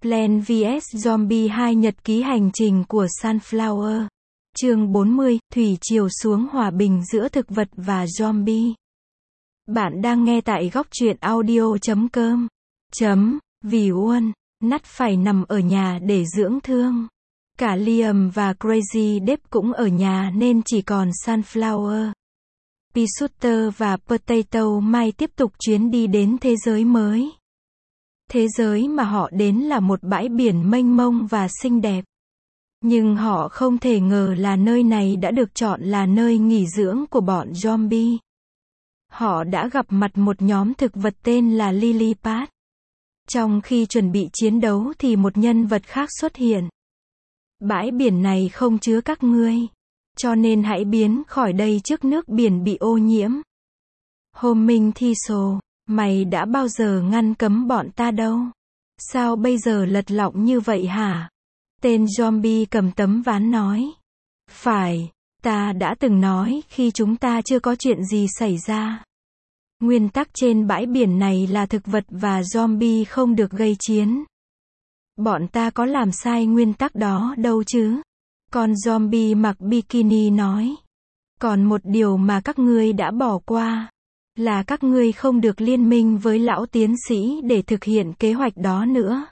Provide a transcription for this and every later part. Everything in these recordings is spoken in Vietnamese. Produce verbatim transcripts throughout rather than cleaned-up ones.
Plants vs Zombie hai Nhật ký hành trình của Sunflower. Chương bốn mươi, Thủy triều xuống hòa bình giữa thực vật và zombie. Bạn đang nghe tại góc truyện audio chấm com. Chấm, vì Uôn, Nắt phải nằm ở nhà để dưỡng thương. Cả Liam và Crazy Dave cũng ở nhà nên chỉ còn Sunflower. Pea Shooter và Potato Mai tiếp tục chuyến đi đến thế giới mới. Thế giới mà họ đến là một bãi biển mênh mông và xinh đẹp. Nhưng họ không thể ngờ là nơi này đã được chọn là nơi nghỉ dưỡng của bọn zombie. Họ đã gặp mặt một nhóm thực vật tên là Lily Pad. Trong khi chuẩn bị chiến đấu thì một nhân vật khác xuất hiện. Bãi biển này không chứa các ngươi, cho nên hãy biến khỏi đây trước nước biển bị ô nhiễm. Homing Thistle, mày đã bao giờ ngăn cấm bọn ta đâu? Sao bây giờ lật lọng như vậy hả? Tên zombie cầm tấm ván nói. Phải, ta đã từng nói khi chúng ta chưa có chuyện gì xảy ra. Nguyên tắc trên bãi biển này là thực vật và zombie không được gây chiến. Bọn ta có làm sai nguyên tắc đó đâu chứ? Con zombie mặc bikini nói. Còn một điều mà các ngươi đã bỏ qua, là các ngươi không được liên minh với lão tiến sĩ để thực hiện kế hoạch đó nữa.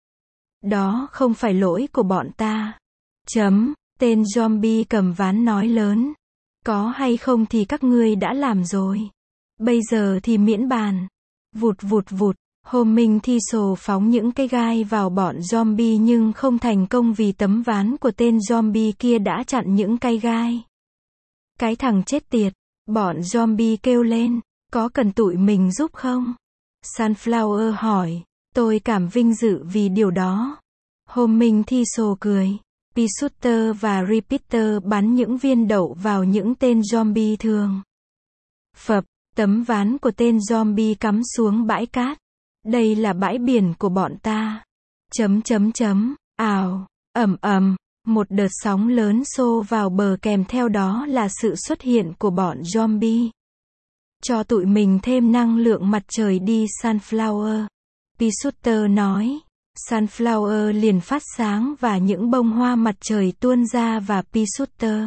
Đó không phải lỗi của bọn ta. Chấm, tên zombie cầm ván nói lớn. Có hay không thì các ngươi đã làm rồi. Bây giờ thì miễn bàn. Vụt vụt vụt, Homing Thistle phóng những cái gai vào bọn zombie nhưng không thành công vì tấm ván của tên zombie kia đã chặn những cái gai. Cái thằng chết tiệt, bọn zombie kêu lên, có cần tụi mình giúp không? Sunflower hỏi, tôi cảm vinh dự vì điều đó. Homing Thistle cười. Pea Shooter và Repeater bắn những viên đậu vào những tên zombie thường. Phập, tấm ván của tên zombie cắm xuống bãi cát. Đây là bãi biển của bọn ta. Chấm chấm chấm, ào, ầm ầm, một đợt sóng lớn xô vào bờ kèm theo đó là sự xuất hiện của bọn zombie. Cho tụi mình thêm năng lượng mặt trời đi Sunflower. Pea Shooter nói. Sunflower liền phát sáng và những bông hoa mặt trời tuôn ra và Pea Shooter,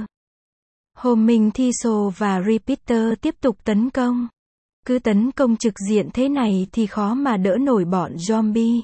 Homing Thistle và Repeater tiếp tục tấn công. Cứ tấn công trực diện thế này thì khó mà đỡ nổi bọn zombie.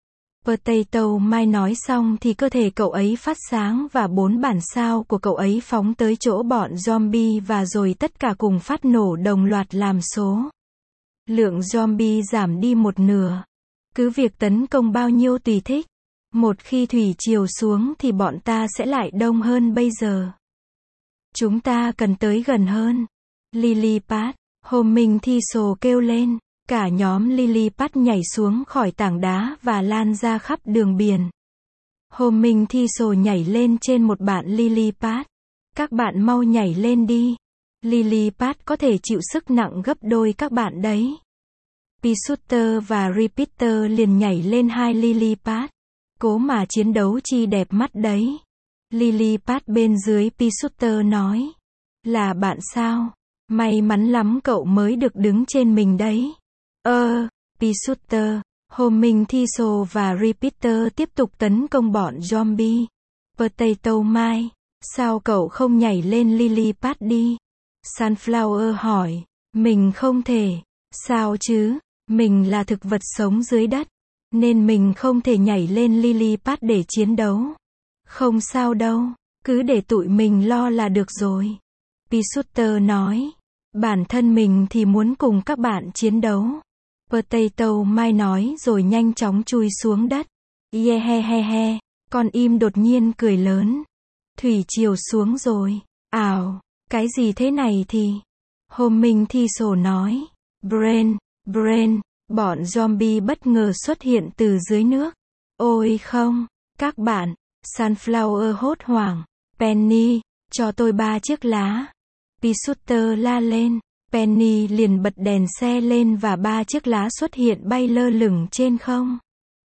Potato Mai nói xong thì cơ thể cậu ấy phát sáng và bốn bản sao của cậu ấy phóng tới chỗ bọn zombie và rồi tất cả cùng phát nổ đồng loạt làm số. Lượng zombie giảm đi một nửa. Cứ việc tấn công bao nhiêu tùy thích. Một khi thủy triều xuống thì bọn ta sẽ lại đông hơn bây giờ. Chúng ta cần tới gần hơn. Lily Pad, Homing Thistle kêu lên. Cả nhóm Lily Pad nhảy xuống khỏi tảng đá và lan ra khắp đường biển. Homing Thistle nhảy lên trên một bạn Lily Pad. Các bạn mau nhảy lên đi. Lily Pad có thể chịu sức nặng gấp đôi các bạn đấy. Pea Shooter và Repeater liền nhảy lên hai Lily Pad. Cố mà chiến đấu chi đẹp mắt đấy. Lily Pad bên dưới Pea Shooter nói. Là bạn sao? May mắn lắm cậu mới được đứng trên mình đấy. Ơ, Pea Shooter, Homing Thistle và Repeater tiếp tục tấn công bọn zombie. Potato Mai, sao cậu không nhảy lên Lily Pad đi? Sunflower hỏi. Mình không thể. Sao chứ? Mình là thực vật sống dưới đất, nên mình không thể nhảy lên Lily Pad để chiến đấu. Không sao đâu, cứ để tụi mình lo là được rồi. Pea Shooter nói. Bản thân mình thì muốn cùng các bạn chiến đấu. Potato Mai nói rồi nhanh chóng chui xuống đất. Yeah he he he, con im đột nhiên cười lớn. Thủy triều xuống rồi. Ào, cái gì thế này thì? Homing Thistle nói. Brain, Brain, bọn zombie bất ngờ xuất hiện từ dưới nước. Ôi không, các bạn. Sunflower hốt hoảng. Penny, cho tôi ba chiếc lá. Pea Shooter la lên. Penny liền bật đèn xe lên và ba chiếc lá xuất hiện bay lơ lửng trên không.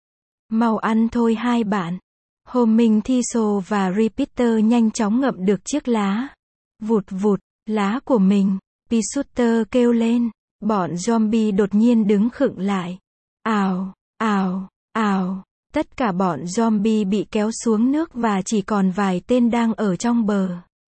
Mau ăn thôi hai bạn. Homing Thistle và Repeater nhanh chóng ngậm được chiếc lá. Vụt vụt, lá của mình. Pea Shooter kêu lên. Bọn zombie đột nhiên đứng khựng lại. Ào, ào, ào. Tất cả bọn zombie bị kéo xuống nước và chỉ còn vài tên đang ở trong bờ.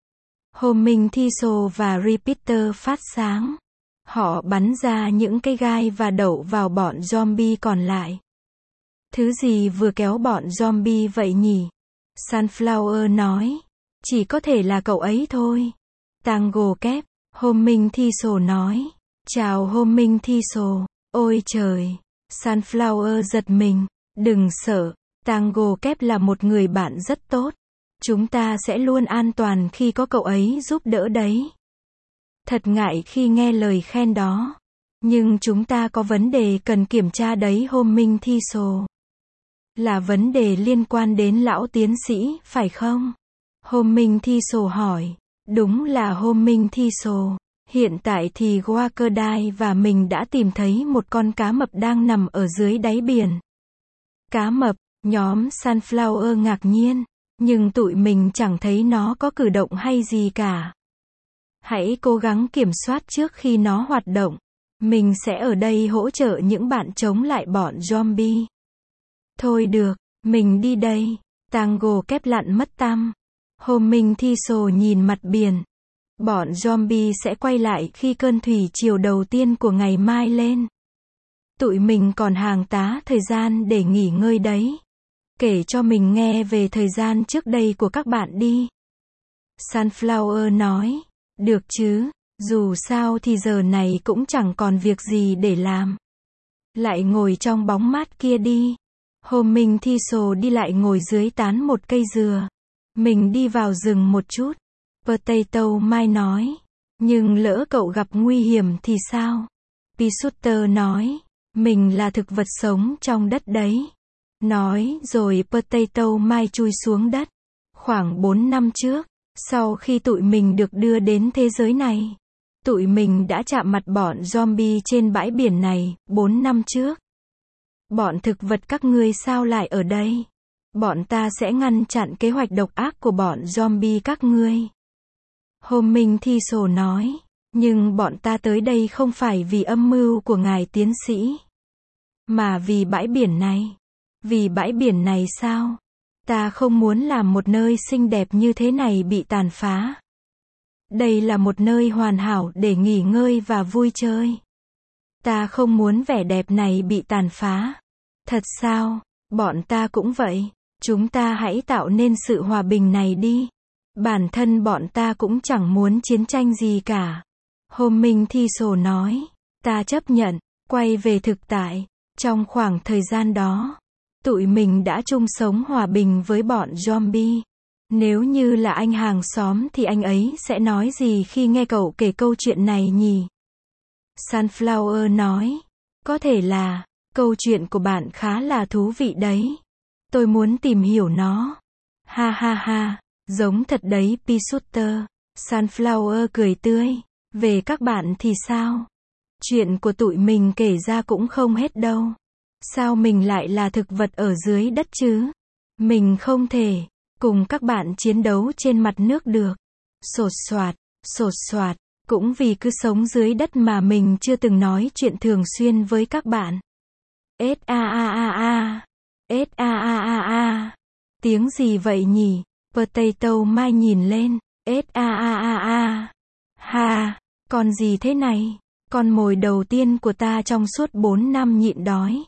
Homing Thistle và Repeater phát sáng. Họ bắn ra những cây gai và đậu vào bọn zombie còn lại. Thứ gì vừa kéo bọn zombie vậy nhỉ? Sunflower nói. Chỉ có thể là cậu ấy thôi. Tango kép. Homing Thistle nói. Chào Homing Thistle. Ôi trời. Sunflower giật mình. Đừng sợ. Tango kép là một người bạn rất tốt. Chúng ta sẽ luôn an toàn khi có cậu ấy giúp đỡ đấy. Thật ngại khi nghe lời khen đó. Nhưng chúng ta có vấn đề cần kiểm tra đấy Homing Thistle. Là vấn đề liên quan đến lão tiến sĩ, phải không? Homing Thistle hỏi. Đúng là Homing Thistle. Hiện tại thì Crocodile và mình đã tìm thấy một con cá mập đang nằm ở dưới đáy biển. Cá mập, nhóm Sunflower ngạc nhiên. Nhưng tụi mình chẳng thấy nó có cử động hay gì cả. Hãy cố gắng kiểm soát trước khi nó hoạt động. Mình sẽ ở đây hỗ trợ những bạn chống lại bọn zombie. Thôi được, mình đi đây. Tango kép lặn mất tăm. Homing Thistle nhìn mặt biển. Bọn zombie sẽ quay lại khi cơn thủy triều đầu tiên của ngày mai lên. Tụi mình còn hàng tá thời gian để nghỉ ngơi đấy. Kể cho mình nghe về thời gian trước đây của các bạn đi. Sunflower nói. Được chứ, dù sao thì giờ này cũng chẳng còn việc gì để làm. Lại ngồi trong bóng mát kia đi. Homing Thistle đi lại ngồi dưới tán một cây dừa. Mình đi vào rừng một chút. Potato Mai nói. Nhưng lỡ cậu gặp nguy hiểm thì sao? Pisuter nói. Mình là thực vật sống trong đất đấy. Nói rồi Potato Mai chui xuống đất. Khoảng bốn năm trước, sau khi tụi mình được đưa đến thế giới này, tụi mình đã chạm mặt bọn zombie trên bãi biển này, bốn năm trước. Bọn thực vật các ngươi sao lại ở đây? Bọn ta sẽ ngăn chặn kế hoạch độc ác của bọn zombie các ngươi. Homing Thistle nói. Nhưng bọn ta tới đây không phải vì âm mưu của ngài tiến sĩ, mà vì bãi biển này. Vì bãi biển này sao? Ta không muốn làm một nơi xinh đẹp như thế này bị tàn phá. Đây là một nơi hoàn hảo để nghỉ ngơi và vui chơi. Ta không muốn vẻ đẹp này bị tàn phá. Thật sao? Bọn ta cũng vậy. Chúng ta hãy tạo nên sự hòa bình này đi. Bản thân bọn ta cũng chẳng muốn chiến tranh gì cả. Homing Thistle nói. Ta chấp nhận. Quay về thực tại. Trong khoảng thời gian đó, tụi mình đã chung sống hòa bình với bọn zombie. Nếu như là anh hàng xóm thì anh ấy sẽ nói gì khi nghe cậu kể câu chuyện này nhỉ? Sunflower nói. Có thể là, câu chuyện của bạn khá là thú vị đấy. Tôi muốn tìm hiểu nó. Ha ha ha, giống thật đấy Pisuter. Sunflower cười tươi. Về các bạn thì sao? Chuyện của tụi mình kể ra cũng không hết đâu. Sao mình lại là thực vật ở dưới đất chứ? Mình không thể cùng các bạn chiến đấu trên mặt nước được. Sột soạt, sột soạt, cũng vì cứ sống dưới đất mà mình chưa từng nói chuyện thường xuyên với các bạn. S a a a a. S a a a a. Tiếng gì vậy nhỉ? Potato Mai nhìn lên. S a a a a. Ha, con gì thế này? Con mồi đầu tiên của ta trong suốt bốn năm nhịn đói.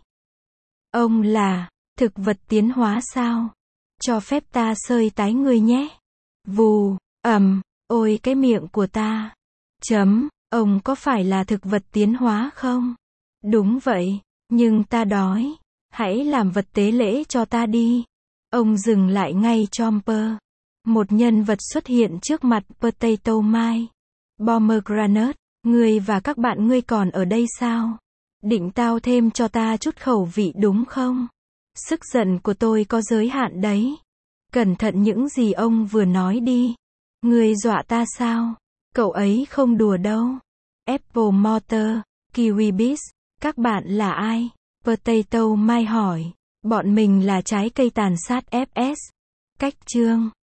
Ông là thực vật tiến hóa sao? Cho phép ta sơi tái ngươi nhé. Vù, ầm, ôi cái miệng của ta. Chấm, ông có phải là thực vật tiến hóa không? Đúng vậy, nhưng ta đói. Hãy làm vật tế lễ cho ta đi. Ông dừng lại ngay Chomper. Một nhân vật xuất hiện trước mặt Potato Mai. Pomegranate, ngươi và các bạn ngươi còn ở đây sao? Định tao thêm cho ta chút khẩu vị đúng không? Sức giận của tôi có giới hạn đấy. Cẩn thận những gì ông vừa nói đi. Ngươi dọa ta sao? Cậu ấy không đùa đâu. Apple Motor, Kiwi Biz, các bạn là ai? Potato Mai hỏi. Bọn mình là trái cây tàn sát ép ét. Cách chương